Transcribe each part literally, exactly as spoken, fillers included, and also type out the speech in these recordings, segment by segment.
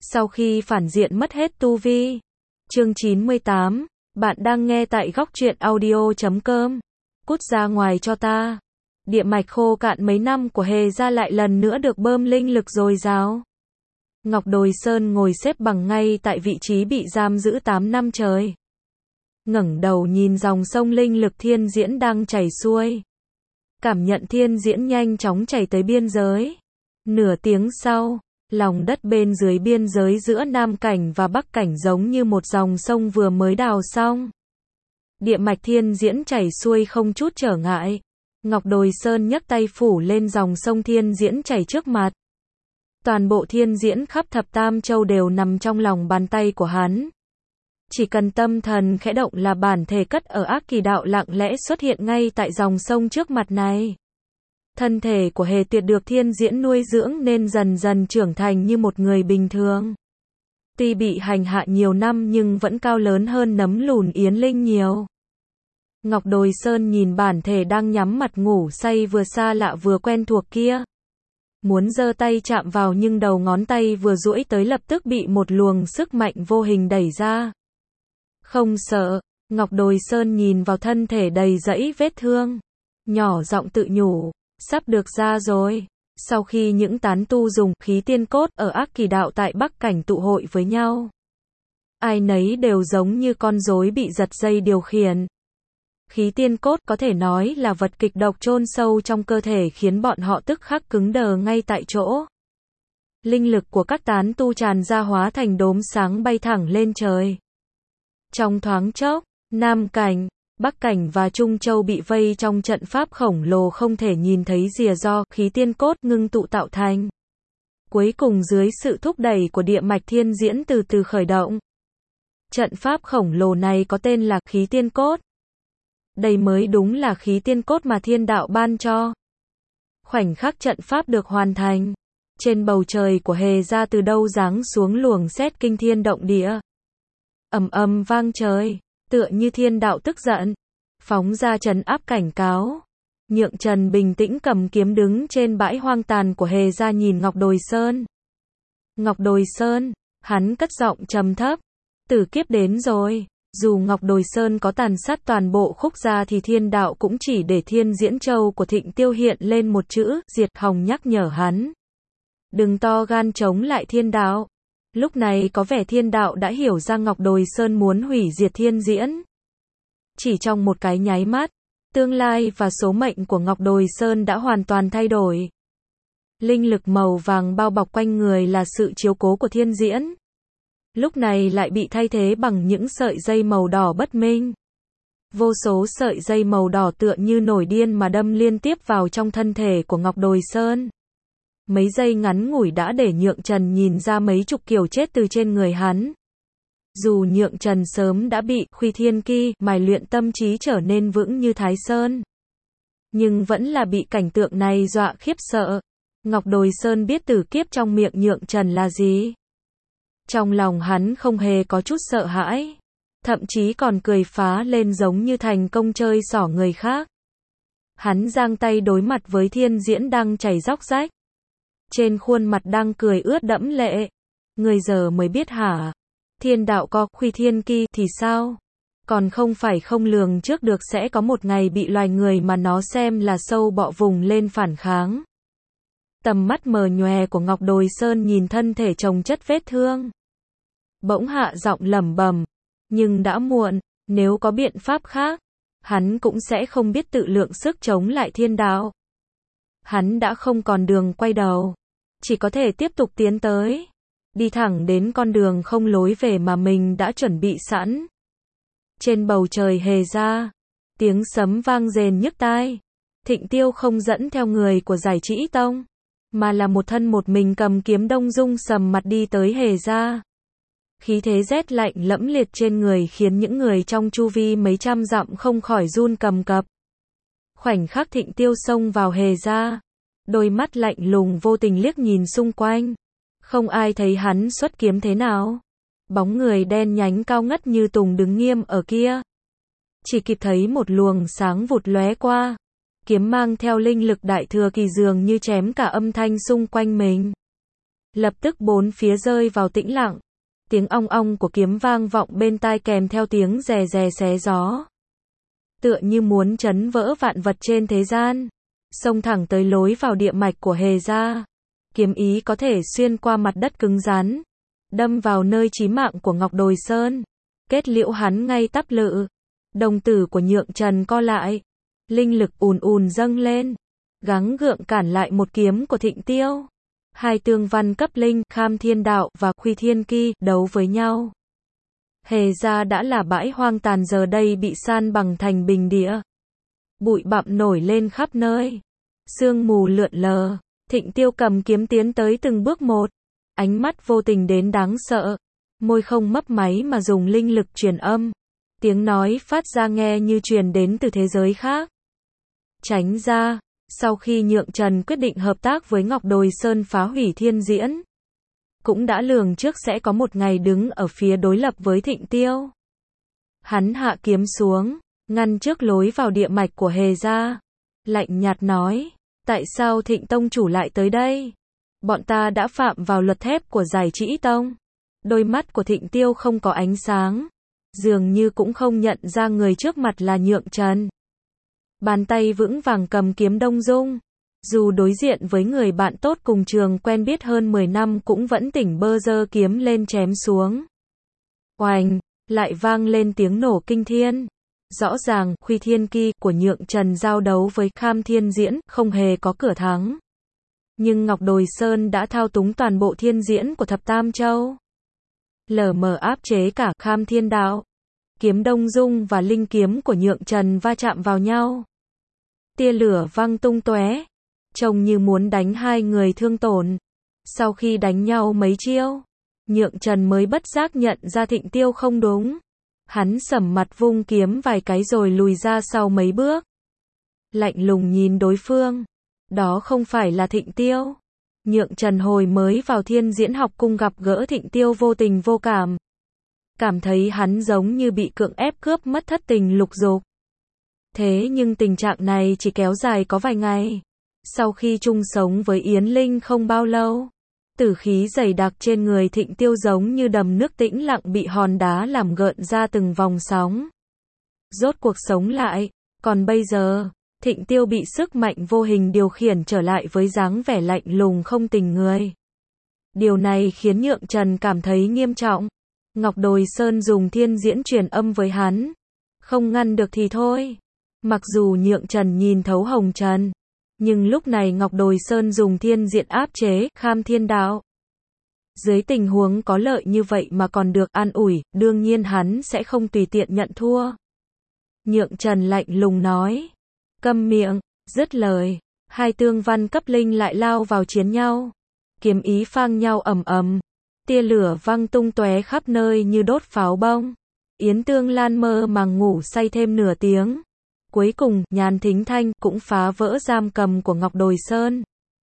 Sau khi phản diện mất hết tu vi. Chương chín mươi tám, bạn đang nghe tại góc truyện audio chấm com. Cút ra ngoài cho ta. Địa mạch khô cạn mấy năm của Hề gia lại lần nữa được bơm linh lực dồi dào. Ngọc Đồi Sơn ngồi xếp bằng ngay tại vị trí bị giam giữ tám năm trời. Ngẩng đầu nhìn dòng sông linh lực thiên diễn đang chảy xuôi. Cảm nhận thiên diễn nhanh chóng chảy tới biên giới. Nửa tiếng sau, lòng đất bên dưới biên giới giữa Nam Cảnh và Bắc Cảnh giống như một dòng sông vừa mới đào xong. Địa mạch thiên diễn chảy xuôi không chút trở ngại. Ngọc Đồi Sơn nhấc tay phủ lên dòng sông thiên diễn chảy trước mặt. Toàn bộ thiên diễn khắp thập tam châu đều nằm trong lòng bàn tay của hắn. Chỉ cần tâm thần khẽ động là bản thể cất ở ác kỳ đạo lặng lẽ xuất hiện ngay tại dòng sông trước mặt này. Thân thể của Hề Tuyệt được thiên diễn nuôi dưỡng nên dần dần trưởng thành như một người bình thường. Tuy bị hành hạ nhiều năm nhưng vẫn cao lớn hơn nấm lùn Yến Linh nhiều. Ngọc Đồi Sơn nhìn bản thể đang nhắm mặt ngủ say vừa xa lạ vừa quen thuộc kia. Muốn giơ tay chạm vào nhưng đầu ngón tay vừa duỗi tới lập tức bị một luồng sức mạnh vô hình đẩy ra. Không sợ, Ngọc Đồi Sơn nhìn vào thân thể đầy rẫy vết thương. Nhỏ giọng tự nhủ, sắp được ra rồi. Sau khi những tán tu dùng khí tiên cốt ở ác kỳ đạo tại Bắc Cảnh tụ hội với nhau. Ai nấy đều giống như con rối bị giật dây điều khiển. Khí tiên cốt có thể nói là vật kịch độc chôn sâu trong cơ thể khiến bọn họ tức khắc cứng đờ ngay tại chỗ. Linh lực của các tán tu tràn ra hóa thành đốm sáng bay thẳng lên trời. Trong thoáng chốc, Nam Cảnh, Bắc Cảnh và Trung Châu bị vây trong trận pháp khổng lồ không thể nhìn thấy rìa do khí tiên cốt ngưng tụ tạo thành. Cuối cùng dưới sự thúc đẩy của địa mạch thiên diễn từ từ khởi động. Trận pháp khổng lồ này có tên là khí tiên cốt. Đây mới đúng là khí tiên cốt mà thiên đạo ban cho. Khoảnh khắc trận pháp được hoàn thành, trên bầu trời của Hề gia từ đâu giáng xuống luồng sét kinh thiên động địa. Ầm ầm vang trời, tựa như thiên đạo tức giận, phóng ra trấn áp cảnh cáo. Nhượng Trần bình tĩnh cầm kiếm đứng trên bãi hoang tàn của Hề gia nhìn Ngọc Đồi Sơn. Ngọc Đồi Sơn, hắn cất giọng trầm thấp, tử kiếp đến rồi. Dù Ngọc Đồi Sơn có tàn sát toàn bộ khúc gia thì thiên đạo cũng chỉ để thiên diễn châu của Thịnh Tiêu hiện lên một chữ, diệt. Hồng nhắc nhở hắn. Đừng to gan chống lại thiên đạo. Lúc này có vẻ thiên đạo đã hiểu ra Ngọc Đồi Sơn muốn hủy diệt thiên diễn. Chỉ trong một cái nháy mắt, tương lai và số mệnh của Ngọc Đồi Sơn đã hoàn toàn thay đổi. Linh lực màu vàng bao bọc quanh người là sự chiếu cố của thiên diễn. Lúc này lại bị thay thế bằng những sợi dây màu đỏ bất minh. Vô số sợi dây màu đỏ tựa như nổi điên mà đâm liên tiếp vào trong thân thể của Ngọc Đồi Sơn. Mấy giây ngắn ngủi đã để Nhượng Trần nhìn ra mấy chục kiểu chết từ trên người hắn. Dù Nhượng Trần sớm đã bị Khuy Thiên Ki mài luyện tâm trí trở nên vững như Thái Sơn, nhưng vẫn là bị cảnh tượng này dọa khiếp sợ. Ngọc Đồi Sơn biết tử kiếp trong miệng Nhượng Trần là gì. Trong lòng hắn không hề có chút sợ hãi, thậm chí còn cười phá lên giống như thành công chơi xỏ người khác. Hắn giang tay đối mặt với thiên diễn đang chảy róc rách. Trên khuôn mặt đang cười ướt đẫm lệ. Người giờ mới biết hả? Thiên đạo có Khuy Thiên Ki thì sao? Còn không phải không lường trước được sẽ có một ngày bị loài người mà nó xem là sâu bọ vùng lên phản kháng. Tầm mắt mờ nhòe của Ngọc Đồi Sơn nhìn thân thể chồng chất vết thương. Bỗng hạ giọng lẩm bẩm, nhưng đã muộn, nếu có biện pháp khác, hắn cũng sẽ không biết tự lượng sức chống lại thiên đạo. Hắn đã không còn đường quay đầu, chỉ có thể tiếp tục tiến tới, đi thẳng đến con đường không lối về mà mình đã chuẩn bị sẵn. Trên bầu trời Hề gia, tiếng sấm vang rền nhức tai. Thịnh Tiêu không dẫn theo người của Giải Trĩ Tông, mà là một thân một mình cầm kiếm Đông Dung sầm mặt đi tới Hề gia. Khí thế rét lạnh lẫm liệt trên người khiến những người trong chu vi mấy trăm dặm không khỏi run cầm cập. Khoảnh khắc Thịnh Tiêu xông vào Hề gia, đôi mắt lạnh lùng vô tình liếc nhìn xung quanh. Không ai thấy hắn xuất kiếm thế nào. Bóng người đen nhánh cao ngất như tùng đứng nghiêm ở kia. Chỉ kịp thấy một luồng sáng vụt lóe qua. Kiếm mang theo linh lực đại thừa kỳ dường như chém cả âm thanh xung quanh mình. Lập tức bốn phía rơi vào tĩnh lặng. Tiếng ong ong của kiếm vang vọng bên tai kèm theo tiếng rè rè xé gió. Tựa như muốn chấn vỡ vạn vật trên thế gian. Xông thẳng tới lối vào địa mạch của Hề gia. Kiếm ý có thể xuyên qua mặt đất cứng rắn. Đâm vào nơi chí mạng của Ngọc Đồi Sơn. Kết liễu hắn ngay tắp lự. Đồng tử của Nhượng Trần co lại. Linh lực ùn ùn dâng lên. Gắng gượng cản lại một kiếm của Thịnh Tiêu. Hai tương văn cấp linh, Kham Thiên Đạo và Khuy Thiên Ki, đấu với nhau. Hề gia đã là bãi hoang tàn giờ đây bị san bằng thành bình địa. Bụi bặm nổi lên khắp nơi. Sương mù lượn lờ. Thịnh Tiêu cầm kiếm tiến tới từng bước một. Ánh mắt vô tình đến đáng sợ. Môi không mấp máy mà dùng linh lực truyền âm. Tiếng nói phát ra nghe như truyền đến từ thế giới khác. Tránh ra. Sau khi Nhượng Trần quyết định hợp tác với Ngọc Đồi Sơn phá hủy thiên diễn. Cũng đã lường trước sẽ có một ngày đứng ở phía đối lập với Thịnh Tiêu. Hắn hạ kiếm xuống, ngăn trước lối vào địa mạch của Hề gia. Lạnh nhạt nói, tại sao Thịnh Tông chủ lại tới đây? Bọn ta đã phạm vào luật thép của Giải Trĩ Tông. Đôi mắt của Thịnh Tiêu không có ánh sáng. Dường như cũng không nhận ra người trước mặt là Nhượng Trần. Bàn tay vững vàng cầm kiếm Đông Dung. Dù đối diện với người bạn tốt cùng trường quen biết hơn mười năm cũng vẫn tỉnh bơ giơ kiếm lên chém xuống. Oành, lại vang lên tiếng nổ kinh thiên. Rõ ràng, Khuy Thiên Ki của Nhượng Trần giao đấu với Kham Thiên Diễn, không hề có cửa thắng. Nhưng Ngọc Đồi Sơn đã thao túng toàn bộ thiên diễn của Thập Tam Châu. Lờ mờ áp chế cả Kham Thiên Đạo. Kiếm Đông Dung và linh kiếm của Nhượng Trần va chạm vào nhau. Tia lửa văng tung tóe, trông như muốn đánh hai người thương tổn. Sau khi đánh nhau mấy chiêu, Nhượng Trần mới bất giác nhận ra Thịnh Tiêu không đúng. Hắn sầm mặt vung kiếm vài cái rồi lùi ra sau mấy bước. Lạnh lùng nhìn đối phương. Đó không phải là Thịnh Tiêu. Nhượng Trần hồi mới vào Thiên Diễn Học Cung gặp gỡ Thịnh Tiêu vô tình vô cảm. Cảm thấy hắn giống như bị cưỡng ép cướp mất thất tình lục dục. Thế nhưng tình trạng này chỉ kéo dài có vài ngày. Sau khi chung sống với Yến Linh không bao lâu, tử khí dày đặc trên người Thịnh Tiêu giống như đầm nước tĩnh lặng bị hòn đá làm gợn ra từng vòng sóng. Rốt cuộc sống lại, còn bây giờ, Thịnh Tiêu bị sức mạnh vô hình điều khiển trở lại với dáng vẻ lạnh lùng không tình người. Điều này khiến Nhượng Trần cảm thấy nghiêm trọng. Ngọc Đồi Sơn dùng thiên diễn truyền âm với hắn. Không ngăn được thì thôi. Mặc dù Nhượng Trần nhìn thấu hồng trần, nhưng lúc này Ngọc Đồi Sơn dùng thiên diện áp chế Kham Thiên Đạo. Dưới tình huống có lợi như vậy mà còn được an ủi, đương nhiên hắn sẽ không tùy tiện nhận thua. Nhượng Trần lạnh lùng nói. Câm miệng, dứt lời. Hai tương văn cấp linh lại lao vào chiến nhau. Kiếm ý phang nhau ầm ầm. Tia lửa văng tung tóe khắp nơi như đốt pháo bông. Yến Tương Lan mơ màng ngủ say thêm nửa tiếng. Cuối cùng, Nhàn Thính Thanh cũng phá vỡ giam cầm của Ngọc Đồi Sơn.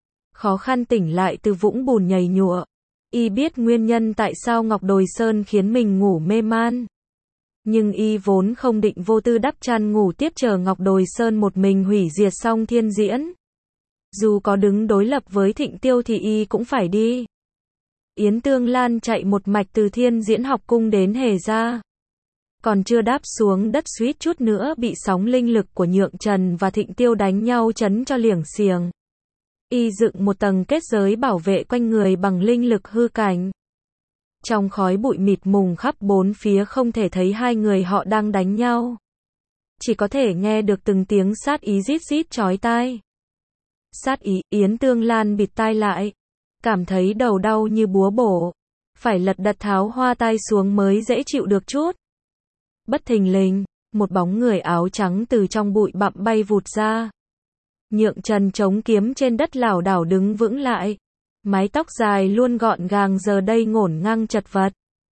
Khó khăn tỉnh lại từ vũng bùn nhầy nhụa. Y biết nguyên nhân tại sao Ngọc Đồi Sơn khiến mình ngủ mê man. Nhưng y vốn không định vô tư đắp chăn ngủ tiếp chờ Ngọc Đồi Sơn một mình hủy diệt xong thiên diễn. Dù có đứng đối lập với Thịnh Tiêu thì y cũng phải đi. Yến Tương Lan chạy một mạch từ Thiên Diễn Học Cung đến Hề gia. Còn chưa đáp xuống đất suýt chút nữa bị sóng linh lực của Nhượng Trần và Thịnh Tiêu đánh nhau chấn cho liểng xiềng. Y dựng một tầng kết giới bảo vệ quanh người bằng linh lực hư cảnh. Trong khói bụi mịt mùng khắp bốn phía không thể thấy hai người họ đang đánh nhau. Chỉ có thể nghe được từng tiếng sát ý rít rít chói tai. Sát ý, Yến Tương Lan bịt tai lại. Cảm thấy đầu đau như búa bổ. Phải lật đật tháo hoa tai xuống mới dễ chịu được chút. Bất thình lình, một bóng người áo trắng từ trong bụi bặm bay vụt ra. Nhượng Trần chống kiếm trên đất lảo đảo đứng vững lại. Mái tóc dài luôn gọn gàng giờ đây ngổn ngang chật vật.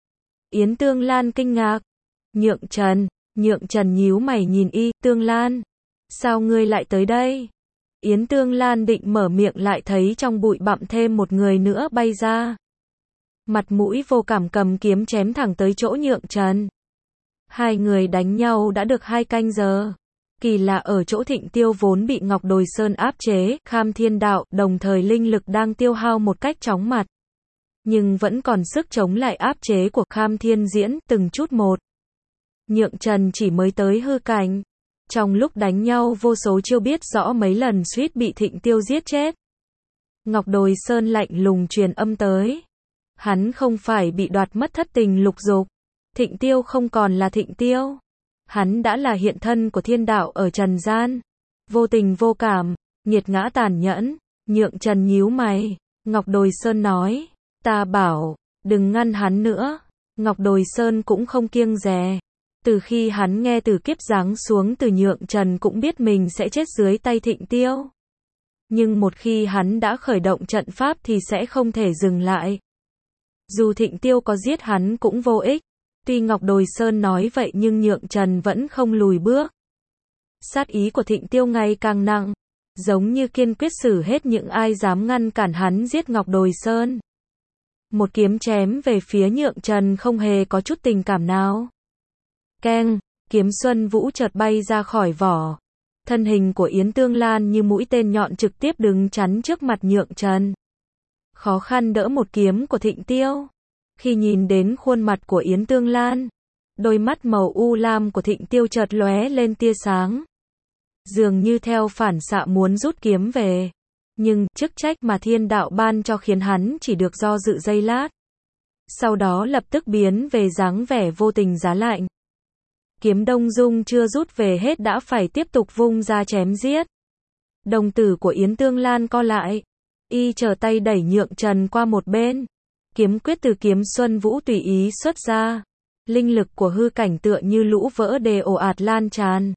Yến Tương Lan kinh ngạc. Nhượng Trần, Nhượng Trần nhíu mày nhìn y, Tương Lan. Sao ngươi lại tới đây? Yến Tương Lan định mở miệng lại thấy trong bụi bặm thêm một người nữa bay ra. Mặt mũi vô cảm cầm kiếm chém thẳng tới chỗ Nhượng Trần. Hai người đánh nhau đã được hai canh giờ. Kỳ lạ ở chỗ Thịnh Tiêu vốn bị Ngọc Đồi Sơn áp chế, Kham Thiên Đạo, đồng thời linh lực đang tiêu hao một cách chóng mặt. nhưng vẫn còn sức chống lại áp chế của Kham Thiên Diễn, từng chút một. Nhượng Trần chỉ mới tới hư cảnh. Trong lúc đánh nhau vô số chiêu biết rõ mấy lần suýt bị Thịnh Tiêu giết chết. Ngọc Đồi Sơn lạnh lùng truyền âm tới. Hắn không phải bị đoạt mất thất tình lục dục. Thịnh Tiêu không còn là Thịnh Tiêu. Hắn đã là hiện thân của thiên đạo ở trần gian. Vô tình vô cảm, nghiệt ngã tàn nhẫn. Nhượng Trần nhíu mày. Ngọc Đồi Sơn nói, ta bảo, đừng ngăn hắn nữa. Ngọc Đồi Sơn cũng không kiêng dè. Từ khi hắn nghe từ kiếp giáng xuống từ Nhượng Trần cũng biết mình sẽ chết dưới tay Thịnh Tiêu. Nhưng một khi hắn đã khởi động trận pháp thì sẽ không thể dừng lại. Dù Thịnh Tiêu có giết hắn cũng vô ích. Tuy Ngọc Đồi Sơn nói vậy nhưng Nhượng Trần vẫn không lùi bước. Sát ý của Thịnh Tiêu ngày càng nặng, giống như kiên quyết xử hết những ai dám ngăn cản hắn giết Ngọc Đồi Sơn. Một kiếm chém về phía Nhượng Trần không hề có chút tình cảm nào. Keng, kiếm Xuân Vũ chợt bay ra khỏi vỏ. Thân hình của Yến Tương Lan như mũi tên nhọn trực tiếp đứng chắn trước mặt Nhượng Trần. Khó khăn đỡ một kiếm của Thịnh Tiêu. Khi nhìn đến khuôn mặt của Yến Tương Lan, đôi mắt màu u lam của Thịnh Tiêu chợt lóe lên tia sáng. Dường như theo phản xạ muốn rút kiếm về. Nhưng, chức trách mà thiên đạo ban cho khiến hắn chỉ được do dự giây lát. Sau đó lập tức biến về dáng vẻ vô tình giá lạnh. Kiếm Đông Dung chưa rút về hết đã phải tiếp tục vung ra chém giết. Đồng tử của Yến Tương Lan co lại. Y trở tay đẩy Nhượng Trần qua một bên. Kiếm quyết từ kiếm Xuân Vũ tùy ý xuất ra. Linh lực của hư cảnh tựa như lũ vỡ đê ồ ạt lan tràn.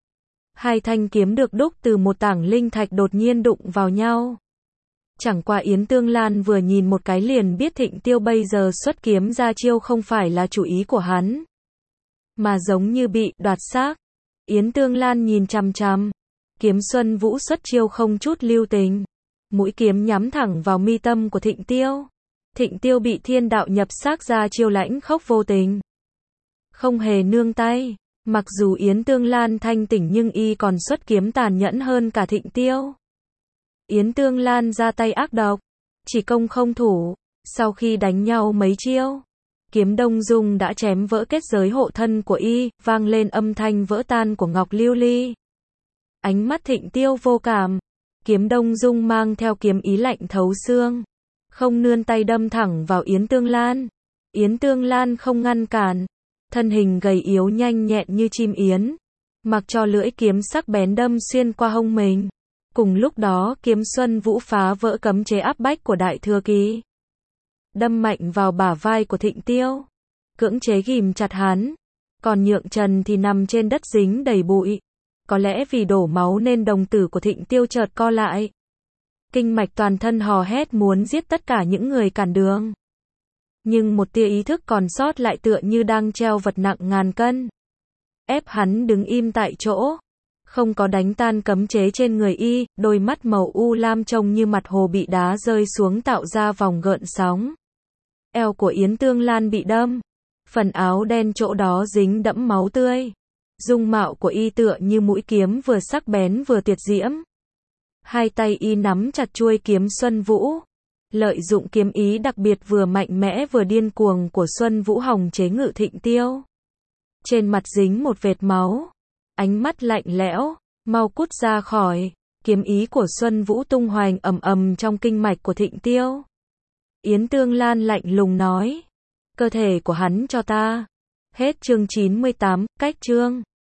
Hai thanh kiếm được đúc từ một tảng linh thạch đột nhiên đụng vào nhau. Chẳng qua Yến Tương Lan vừa nhìn một cái liền biết Thịnh Tiêu bây giờ xuất kiếm ra chiêu không phải là chủ ý của hắn, mà giống như bị đoạt xác. Yến Tương Lan nhìn chằm chằm. Kiếm Xuân Vũ xuất chiêu không chút lưu tình. Mũi kiếm nhắm thẳng vào mi tâm của Thịnh Tiêu. Thịnh Tiêu bị thiên đạo nhập xác ra chiêu lãnh khốc vô tình. Không hề nương tay. Mặc dù Yến Tương Lan thanh tỉnh nhưng y còn xuất kiếm tàn nhẫn hơn cả Thịnh Tiêu. Yến Tương Lan ra tay ác độc. Chỉ công không thủ. Sau khi đánh nhau mấy chiêu, kiếm Đông Dung đã chém vỡ kết giới hộ thân của y, vang lên âm thanh vỡ tan của Ngọc Lưu Ly. Ánh mắt Thịnh Tiêu vô cảm. Kiếm Đông Dung mang theo kiếm ý lạnh thấu xương. Không nương tay đâm thẳng vào Yến Tương Lan. Yến Tương Lan không ngăn cản. Thân hình gầy yếu nhanh nhẹn như chim yến. Mặc cho lưỡi kiếm sắc bén đâm xuyên qua hông mình. Cùng lúc đó kiếm Xuân Vũ phá vỡ cấm chế áp bách của Đại Thừa Kỳ. Đâm mạnh vào bả vai của Thịnh Tiêu. Cưỡng chế ghìm chặt hắn. Còn Nhượng Trần thì nằm trên đất dính đầy bụi. Có lẽ vì đổ máu nên đồng tử của Thịnh Tiêu chợt co lại. Kinh mạch toàn thân hò hét muốn giết tất cả những người cản đường. Nhưng một tia ý thức còn sót lại tựa như đang treo vật nặng ngàn cân. Ép hắn đứng im tại chỗ. Không có đánh tan cấm chế trên người y, đôi mắt màu u lam trông như mặt hồ bị đá rơi xuống tạo ra vòng gợn sóng. Eo của Yến Tương Lan bị đâm. Phần áo đen chỗ đó dính đẫm máu tươi. Dung mạo của y tựa như mũi kiếm vừa sắc bén vừa tuyệt diễm. Hai tay y nắm chặt chuôi kiếm Xuân Vũ. Lợi dụng kiếm ý đặc biệt vừa mạnh mẽ vừa điên cuồng của Xuân Vũ hòng chế ngự Thịnh Tiêu. Trên mặt dính một vệt máu. Ánh mắt lạnh lẽo, mau cút ra khỏi. Kiếm ý của Xuân Vũ tung hoành ầm ầm trong kinh mạch của Thịnh Tiêu. Yến Tương Lan lạnh lùng nói. Cơ thể của hắn cho ta. Hết chương chín mươi tám, cách chương.